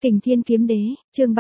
Kình Thiên Kiếm Đế, chương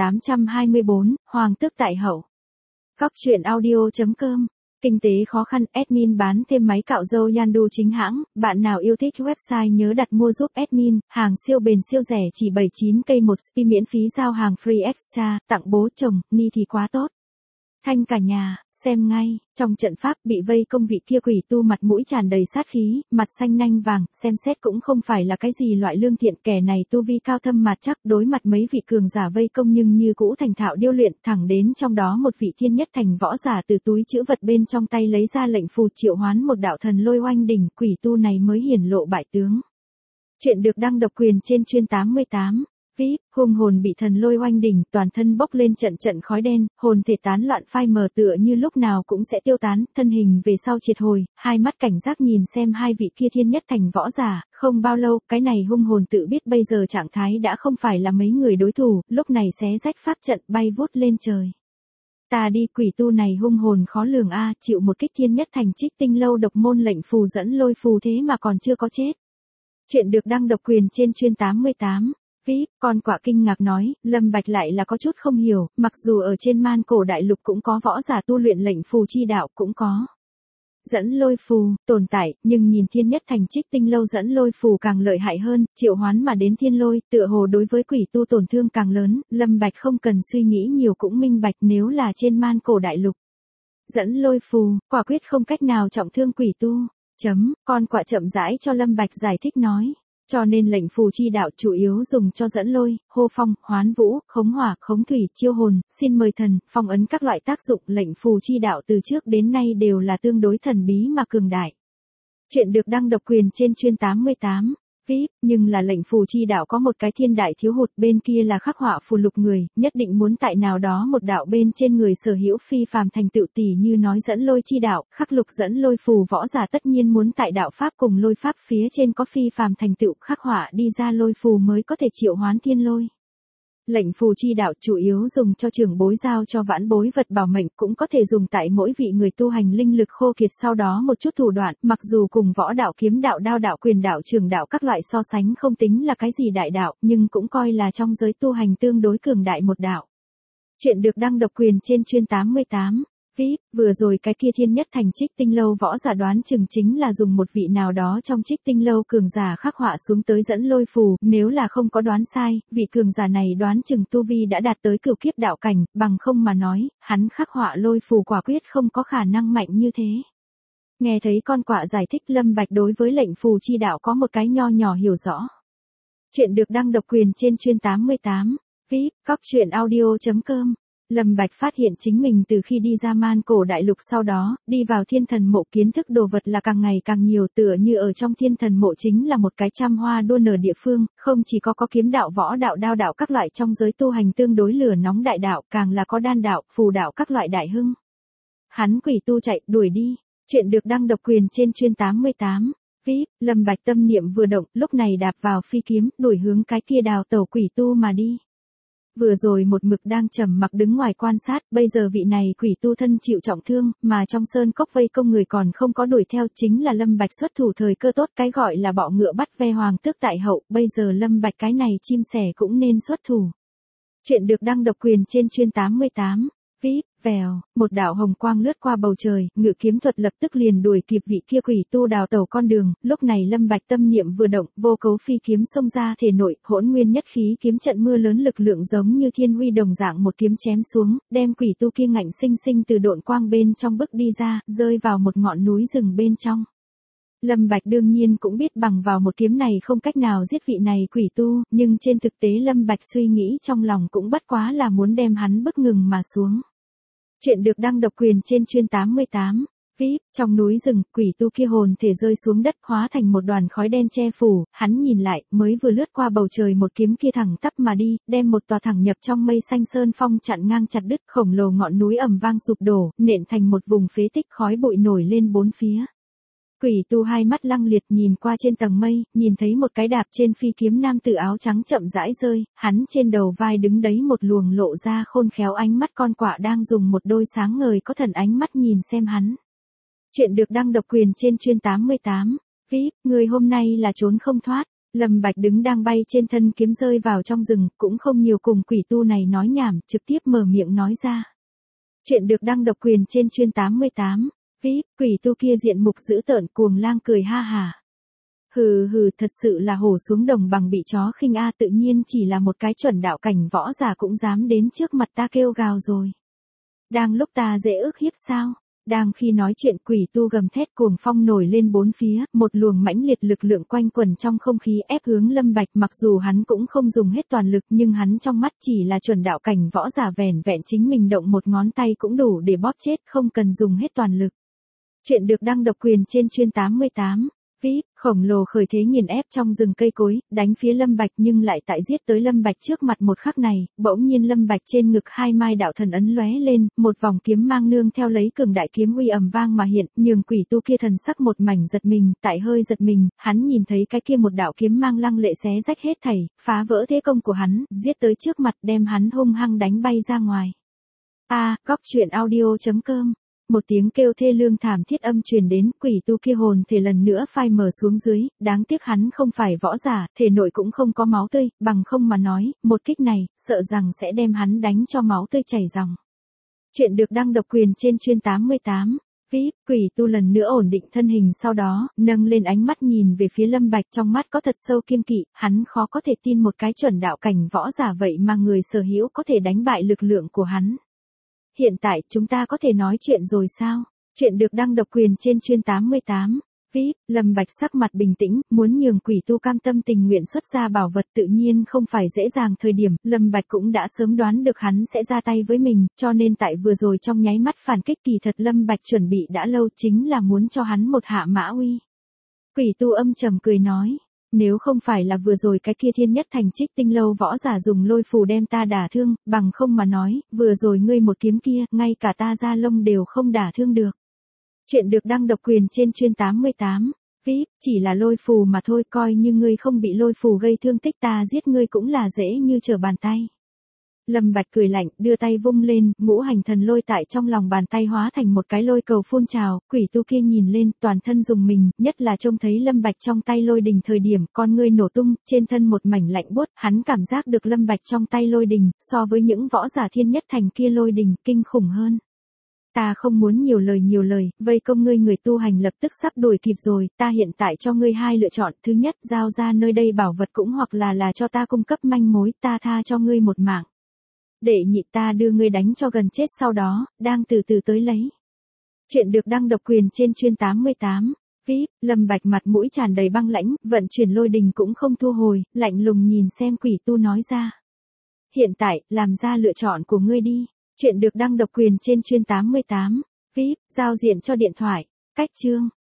3824, Hoàng tước tại hậu. Cóc truyện audio.com. Kinh tế khó khăn, admin bán thêm máy cạo râu Yandu chính hãng, bạn nào yêu thích website nhớ đặt mua giúp admin, hàng siêu bền siêu rẻ chỉ 79k một spi miễn phí giao hàng free extra, tặng bố chồng, ni thì quá tốt. Thanh cả nhà, xem ngay, trong trận pháp bị vây công vị kia quỷ tu mặt mũi tràn đầy sát khí, mặt xanh nanh vàng, xem xét cũng không phải là cái gì loại lương thiện, kẻ này tu vi cao thâm mặt chắc, đối mặt mấy vị cường giả vây công nhưng như cũ thành thạo điêu luyện, thẳng đến trong đó một vị thiên nhất thành võ giả từ túi trữ vật bên trong tay lấy ra lệnh phù triệu hoán một đạo thần lôi oanh đỉnh, quỷ tu này mới hiển lộ bại tướng. Chuyện được đăng độc quyền trên chuyên 88. VIP, hung hồn bị thần lôi oanh đỉnh, toàn thân bốc lên trận trận khói đen, hồn thể tán loạn phai mờ tựa như lúc nào cũng sẽ tiêu tán, thân hình về sau triệt hồi, hai mắt cảnh giác nhìn xem hai vị kia thiên nhất thành võ giả, không bao lâu, cái này hung hồn tự biết bây giờ trạng thái đã không phải là mấy người đối thủ, lúc này xé rách pháp trận bay vút lên trời. Ta đi, quỷ tu này hung hồn khó lường a, chịu một kích thiên nhất thành Trích Tinh Lâu độc môn lệnh phù dẫn lôi phù thế mà còn chưa có chết. Chuyện được đăng độc quyền trên chuyên 88. VIP, con quạ kinh ngạc nói, Lâm Bạch lại là có chút không hiểu, mặc dù ở trên man cổ đại lục cũng có võ giả tu luyện lệnh phù chi đạo, cũng có dẫn lôi phù tồn tại, nhưng nhìn thiên nhất thành Trích Tinh Lâu dẫn lôi phù càng lợi hại hơn, triệu hoán mà đến thiên lôi, tựa hồ đối với quỷ tu tổn thương càng lớn, Lâm Bạch không cần suy nghĩ nhiều cũng minh bạch, nếu là trên man cổ đại lục dẫn lôi phù, quả quyết không cách nào trọng thương quỷ tu. Con quạ chậm rãi cho Lâm Bạch giải thích nói. Cho nên lệnh phù chi đạo chủ yếu dùng cho dẫn lôi, hô phong, hoán vũ, khống hỏa, khống thủy, chiêu hồn, xin mời thần, phong ấn các loại tác dụng lệnh phù chi đạo từ trước đến nay đều là tương đối thần bí mà cường đại. Chuyện được đăng độc quyền trên chuyên 88. VIP, nhưng là lệnh phù chi đạo có một cái thiên đại thiếu hụt, bên kia là khắc họa phù lục người, nhất định muốn tại nào đó một đạo bên trên người sở hữu phi phàm thành tựu, tỷ như nói dẫn lôi chi đạo, khắc lục dẫn lôi phù võ giả tất nhiên muốn tại đạo pháp cùng lôi pháp phía trên có phi phàm thành tựu, khắc họa đi ra lôi phù mới có thể triệu hoán thiên lôi. Lệnh phù chi đạo chủ yếu dùng cho trưởng bối giao cho vãn bối vật bảo mệnh, cũng có thể dùng tại mỗi vị người tu hành linh lực khô kiệt sau đó một chút thủ đoạn, mặc dù cùng võ đạo, kiếm đạo, đao đạo, quyền đạo, trường đạo các loại so sánh không tính là cái gì đại đạo, nhưng cũng coi là trong giới tu hành tương đối cường đại một đạo. Chuyện được đăng độc quyền trên chuyên 88. VIP, vừa rồi cái kia thiên nhất thành Trích Tinh Lâu võ giả đoán chừng chính là dùng một vị nào đó trong Trích Tinh Lâu cường giả khắc họa xuống tới dẫn lôi phù, nếu là không có đoán sai, vị cường giả này đoán chừng tu vi đã đạt tới cửu kiếp đạo cảnh, bằng không mà nói, hắn khắc họa lôi phù quả quyết không có khả năng mạnh như thế. Nghe thấy con quạ giải thích, Lâm Bạch đối với lệnh phù chi đạo có một cái nho nhỏ hiểu rõ. Chuyện được đăng độc quyền trên chuyên 88. VIP, cóc truyện audio.com. Lâm Bạch phát hiện chính mình từ khi đi ra man cổ đại lục sau đó, đi vào thiên thần mộ kiến thức đồ vật là càng ngày càng nhiều, tựa như ở trong thiên thần mộ chính là một cái trăm hoa đua nở địa phương, không chỉ có kiếm đạo, võ đạo, đao đạo các loại trong giới tu hành tương đối lửa nóng đại đạo, càng là có đan đạo, phù đạo các loại đại hưng. Hắn quỷ tu chạy, đuổi đi. Chuyện được đăng độc quyền trên chuyên 88. VIP, Lâm Bạch tâm niệm vừa động, lúc này đạp vào phi kiếm, đuổi hướng cái kia đào tẩu quỷ tu mà đi. Vừa rồi một mực đang trầm mặc đứng ngoài quan sát, bây giờ vị này quỷ tu thân chịu trọng thương, mà trong sơn cốc vây công người còn không có đuổi theo, chính là Lâm Bạch xuất thủ thời cơ tốt, cái gọi là bọ ngựa bắt ve hoàng tước tại hậu, bây giờ Lâm Bạch cái này chim sẻ cũng nên xuất thủ. Chuyện được đăng độc quyền trên chuyên 88. VIP, vèo, một đạo hồng quang lướt qua bầu trời, ngự kiếm thuật lập tức liền đuổi kịp vị kia quỷ tu đào tẩu con đường, lúc này Lâm Bạch tâm niệm vừa động, vô cấu phi kiếm xông ra thể nội, hỗn nguyên nhất khí kiếm trận mưa lớn lực lượng giống như thiên huy đồng dạng một kiếm chém xuống, đem quỷ tu kia ngạnh sinh sinh từ độn quang bên trong bức đi ra, rơi vào một ngọn núi rừng bên trong. Lâm Bạch đương nhiên cũng biết bằng vào một kiếm này không cách nào giết vị này quỷ tu, nhưng trên thực tế Lâm Bạch suy nghĩ trong lòng cũng bất quá là muốn đem hắn bức ngừng mà xuống. Chuyện được đăng độc quyền trên chuyên 88. VIP, trong núi rừng, quỷ tu kia hồn thể rơi xuống đất, hóa thành một đoàn khói đen che phủ, hắn nhìn lại, mới vừa lướt qua bầu trời một kiếm kia thẳng tắp mà đi, đem một tòa thẳng nhập trong mây xanh sơn phong chặn ngang chặt đứt, khổng lồ ngọn núi ầm vang sụp đổ, nện thành một vùng phế tích, khói bụi nổi lên bốn phía. Quỷ tu hai mắt lăng liệt nhìn qua trên tầng mây, nhìn thấy một cái đạp trên phi kiếm nam tử áo trắng chậm rãi rơi, hắn trên đầu vai đứng đấy một luồng lộ ra khôn khéo ánh mắt, con quạ đang dùng một đôi sáng ngời có thần ánh mắt nhìn xem hắn. Chuyện được đăng độc quyền trên chuyên 88. VIP, người hôm nay là trốn không thoát. Lâm Bạch đứng đang bay trên thân kiếm rơi vào trong rừng, cũng không nhiều cùng quỷ tu này nói nhảm, trực tiếp mở miệng nói ra. Chuyện được đăng độc quyền trên chuyên 88. VIP, quỷ tu kia diện mục dữ tợn cuồng lang cười ha hà. Hừ hừ, thật sự là hổ xuống đồng bằng bị chó khinh a, tự nhiên chỉ là một cái chuẩn đạo cảnh võ giả cũng dám đến trước mặt ta kêu gào rồi. Đang lúc ta dễ ức hiếp sao? Đang khi nói chuyện quỷ tu gầm thét cuồng phong nổi lên bốn phía, một luồng mãnh liệt lực lượng quanh quẩn trong không khí ép hướng Lâm Bạch, mặc dù hắn cũng không dùng hết toàn lực nhưng hắn trong mắt chỉ là chuẩn đạo cảnh võ giả, vẻn vẹn chính mình động một ngón tay cũng đủ để bóp chết, không cần dùng hết toàn lực. Chuyện được đăng độc quyền trên chuyên 88. VIP, khổng lồ khởi thế nghiền ép trong rừng cây cối, đánh phía Lâm Bạch nhưng lại tại giết tới Lâm Bạch trước mặt một khắc này, bỗng nhiên Lâm Bạch trên ngực hai mai đạo thần ấn lóe lên, một vòng kiếm mang nương theo lấy cường đại kiếm uy ầm vang mà hiện, nhường quỷ tu kia thần sắc một mảnh giật mình, tại hơi giật mình, hắn nhìn thấy cái kia một đạo kiếm mang lăng lệ xé rách hết thảy, phá vỡ thế công của hắn, giết tới trước mặt đem hắn hung hăng đánh bay ra ngoài. Góc truyện audio.com. Một tiếng kêu thê lương thảm thiết âm truyền đến, quỷ tu kia hồn thể lần nữa phai mờ xuống dưới, đáng tiếc hắn không phải võ giả, thể nội cũng không có máu tươi, bằng không mà nói, một kích này, sợ rằng sẽ đem hắn đánh cho máu tươi chảy ròng. Chuyện được đăng độc quyền trên chuyên 88. VIP, quỷ tu lần nữa ổn định thân hình sau đó, nâng lên ánh mắt nhìn về phía Lâm Bạch, trong mắt có thật sâu kiêng kỵ, hắn khó có thể tin một cái chuẩn đạo cảnh võ giả vậy mà người sở hữu có thể đánh bại lực lượng của hắn. Hiện tại chúng ta có thể nói chuyện rồi sao? Chuyện được đăng độc quyền trên chuyên 88. VIP, Lâm Bạch sắc mặt bình tĩnh, muốn nhường quỷ tu cam tâm tình nguyện xuất ra bảo vật tự nhiên không phải dễ dàng. Thời điểm, Lâm Bạch cũng đã sớm đoán được hắn sẽ ra tay với mình, cho nên tại vừa rồi trong nháy mắt phản kích kỳ thật Lâm Bạch chuẩn bị đã lâu, chính là muốn cho hắn một hạ mã uy. Quỷ tu âm trầm cười nói. Nếu không phải là vừa rồi cái kia thiên nhất thành Trích Tinh lâu võ giả dùng lôi phù đem ta đả thương, bằng không mà nói, vừa rồi ngươi một kiếm kia, ngay cả ta da lông đều không đả thương được. Chuyện được đăng độc quyền trên chuyên 88. VIP, chỉ là lôi phù mà thôi, coi như ngươi không bị lôi phù gây thương tích, ta giết ngươi cũng là dễ như trở bàn tay. Lâm Bạch cười lạnh, đưa tay vung lên, ngũ hành thần lôi tại trong lòng bàn tay hóa thành một cái lôi cầu phun trào, quỷ tu kia nhìn lên, toàn thân rùng mình, nhất là trông thấy Lâm Bạch trong tay lôi đình thời điểm, con ngươi nổ tung, trên thân một mảnh lạnh buốt, hắn cảm giác được Lâm Bạch trong tay lôi đình, so với những võ giả thiên nhất thành kia lôi đình, kinh khủng hơn. Ta không muốn nhiều lời, vây công ngươi người tu hành lập tức sắp đuổi kịp rồi, ta hiện tại cho ngươi hai lựa chọn, thứ nhất, giao ra nơi đây bảo vật cũng hoặc là cho ta cung cấp manh mối, ta tha cho ngươi một mạng. Để nhị ta đưa ngươi đánh cho gần chết, sau đó, đang từ từ tới lấy. Chuyện được đăng độc quyền trên chuyên 88. VIP, Lâm Bạch mặt mũi tràn đầy băng lãnh, vận chuyển lôi đình cũng không thu hồi, lạnh lùng nhìn xem quỷ tu nói ra. Hiện tại, làm ra lựa chọn của ngươi đi. Chuyện được đăng độc quyền trên chuyên 88. VIP, giao diện cho điện thoại. Cách chương.